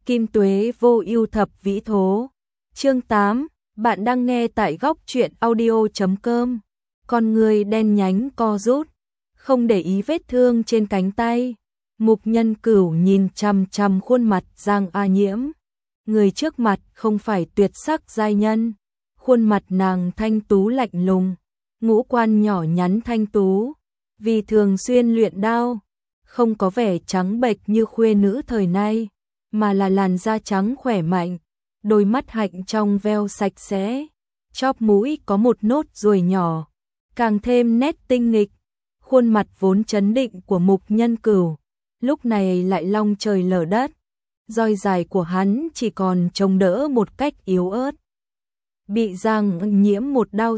Kim tuế vô ưu thập vĩ thố. Chương 8, bạn đang nghe tại góc truyện audio.com. Con người đen nhánh co rút, không để ý vết thương trên cánh tay. Mục Nhân Cửu nhìn chằm chằm khuôn mặt Giang A Nhiễm. Người trước mặt không phải tuyệt sắc giai nhân, khuôn mặt nàng thanh tú lạnh lùng, ngũ quan nhỏ nhắn thanh tú, vì thường xuyên luyện đao, không có vẻ trắng bệch như khuê nữ thời nay, mà là làn da trắng khỏe mạnh, đôi mắt hạnh trong veo sạch sẽ, chóp mũi có một nốt ruồi nhỏ, càng thêm nét tinh nghịch. Khuôn mặt vốn trấn định của Mục Nhân Cửu, lúc này lại long trời lở đất, roi dài của hắn chỉ còn chống đỡ một cách yếu ớt. Bị Giang Nhiễm một đao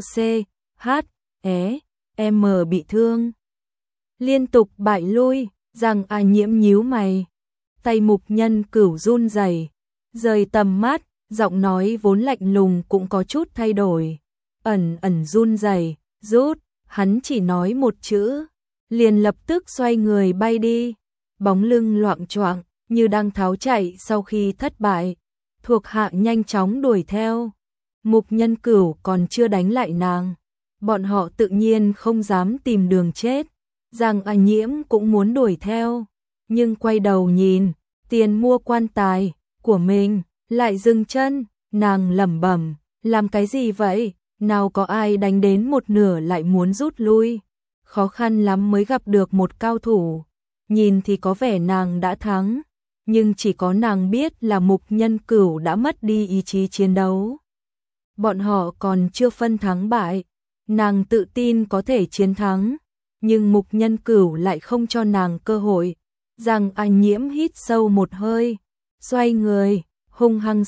M bị thương, liên tục bại lui. Giang A Nhiễm nhíu mày, tay Mục Nhân Cửu run rẩy, rời tầm mắt, giọng nói vốn lạnh lùng cũng có chút thay đổi, ẩn ẩn run rẩy. Rút, hắn chỉ nói một chữ, liền lập tức xoay người bay đi, bóng lưng loạng choạng như đang tháo chạy sau khi thất bại. Thuộc hạ nhanh chóng đuổi theo. Mục Nhân Cửu còn chưa đánh lại nàng, bọn họ tự nhiên không dám tìm đường chết. Giang A Nhiễm cũng muốn đuổi theo, nhưng quay đầu nhìn, tiền mua quan tài của mình, lại dừng chân. Nàng lẩm bẩm, làm cái gì vậy? Nào có ai đánh đến một nửa lại muốn rút lui, khó khăn lắm mới gặp được một cao thủ. Nhìn thì có vẻ nàng đã thắng, nhưng chỉ có nàng biết là Mục Nhân Cửu đã mất đi ý chí chiến đấu. Bọn họ còn chưa phân thắng bại, nàng tự tin có thể chiến thắng, nhưng Mục Nhân Cửu lại không cho nàng cơ hội. Giang A Nhiễm hít sâu một hơi, xoay người, hung hăng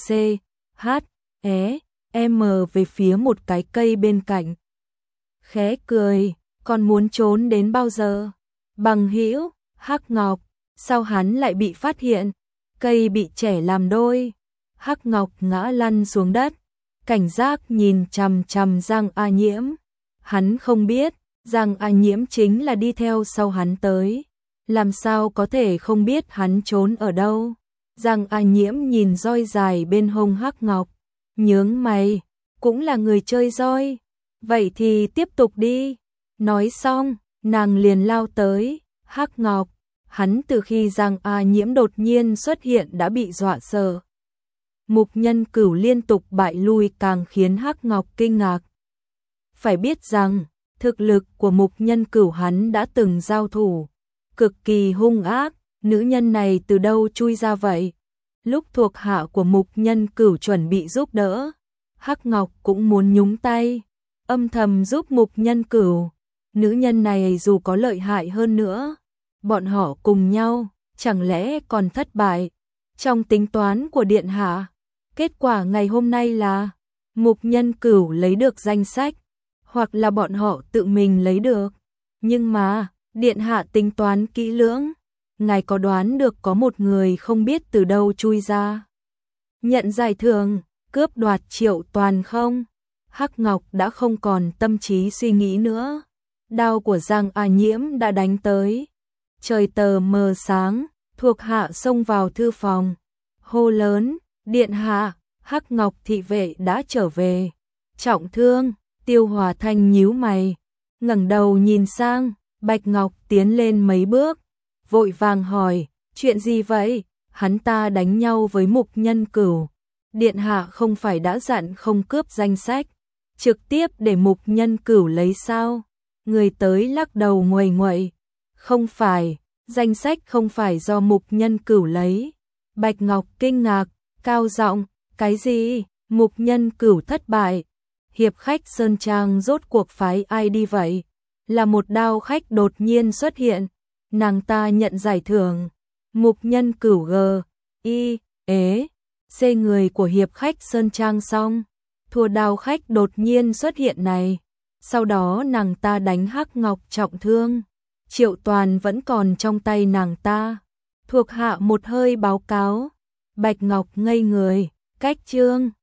về phía một cái cây bên cạnh. Khẽ cười, còn muốn trốn đến bao giờ? Bằng hữu, Hắc Ngọc, sao hắn lại bị phát hiện? Cây bị chẻ làm đôi. Hắc Ngọc ngã lăn xuống đất, cảnh giác nhìn chằm chằm Giang A Nhiễm. Hắn không biết, Giang A Nhiễm chính là đi theo sau hắn tới, làm sao có thể không biết hắn trốn ở đâu. Giang A Nhiễm nhìn roi dài bên hông Hắc Ngọc, nhướng mày, cũng là người chơi roi, vậy thì tiếp tục đi. Nói xong, nàng liền lao tới. Hắc Ngọc, hắn từ khi Giang A Nhiễm đột nhiên xuất hiện đã bị dọa sợ. Mục Nhân Cửu liên tục bại lui càng khiến Hắc Ngọc kinh ngạc. Phải biết rằng, thực lực của Mục Nhân Cửu hắn đã từng giao thủ, cực kỳ hung ác. Nữ nhân này từ đâu chui ra vậy? Lúc thuộc hạ của Mục Nhân Cửu chuẩn bị giúp đỡ, Hắc Ngọc cũng muốn nhúng tay, âm thầm giúp Mục Nhân Cửu. Nữ nhân này dù có lợi hại hơn nữa, bọn họ cùng nhau, chẳng lẽ còn thất bại? Trong tính toán của Điện Hạ, kết quả ngày hôm nay là Mục Nhân Cửu lấy được danh sách, hoặc là bọn họ tự mình lấy được. Nhưng mà, Điện Hạ tính toán kỹ lưỡng, ngài có đoán được có một người không biết từ đâu chui ra nhận giải thưởng, cướp đoạt Triệu Toàn không? Hắc Ngọc đã không còn tâm trí suy nghĩ nữa. Đao của Giang A Nhiễm đã đánh tới. Trời tờ mờ sáng, thuộc hạ xông vào thư phòng, hô lớn, Điện Hạ, Hắc Ngọc thị vệ đã trở về. Trọng thương. Tiêu Hòa Thanh nhíu mày, ngẩng đầu nhìn sang. Bạch Ngọc tiến lên mấy bước, vội vàng hỏi, chuyện gì vậy? Hắn ta đánh nhau với Mục Nhân Cửu. Điện Hạ không phải đã dặn không cướp danh sách, trực tiếp để Mục Nhân Cửu lấy sao? Người tới lắc đầu nguầy nguậy, không phải, danh sách không phải do Mục Nhân Cửu lấy. Bạch Ngọc kinh ngạc, cao giọng, cái gì? Mục Nhân Cửu thất bại. Hiệp khách Sơn Trang rốt cuộc phái ai đi vậy? Là một đao khách đột nhiên xuất hiện, nàng ta nhận giải thưởng. Mục Nhân Cửu người của hiệp khách Sơn Trang xong, thua đao khách đột nhiên xuất hiện này. Sau đó nàng ta đánh Hắc Ngọc trọng thương, Triệu Toàn vẫn còn trong tay nàng ta. Thuộc hạ một hơi báo cáo. Bạch Ngọc ngây người, cách chương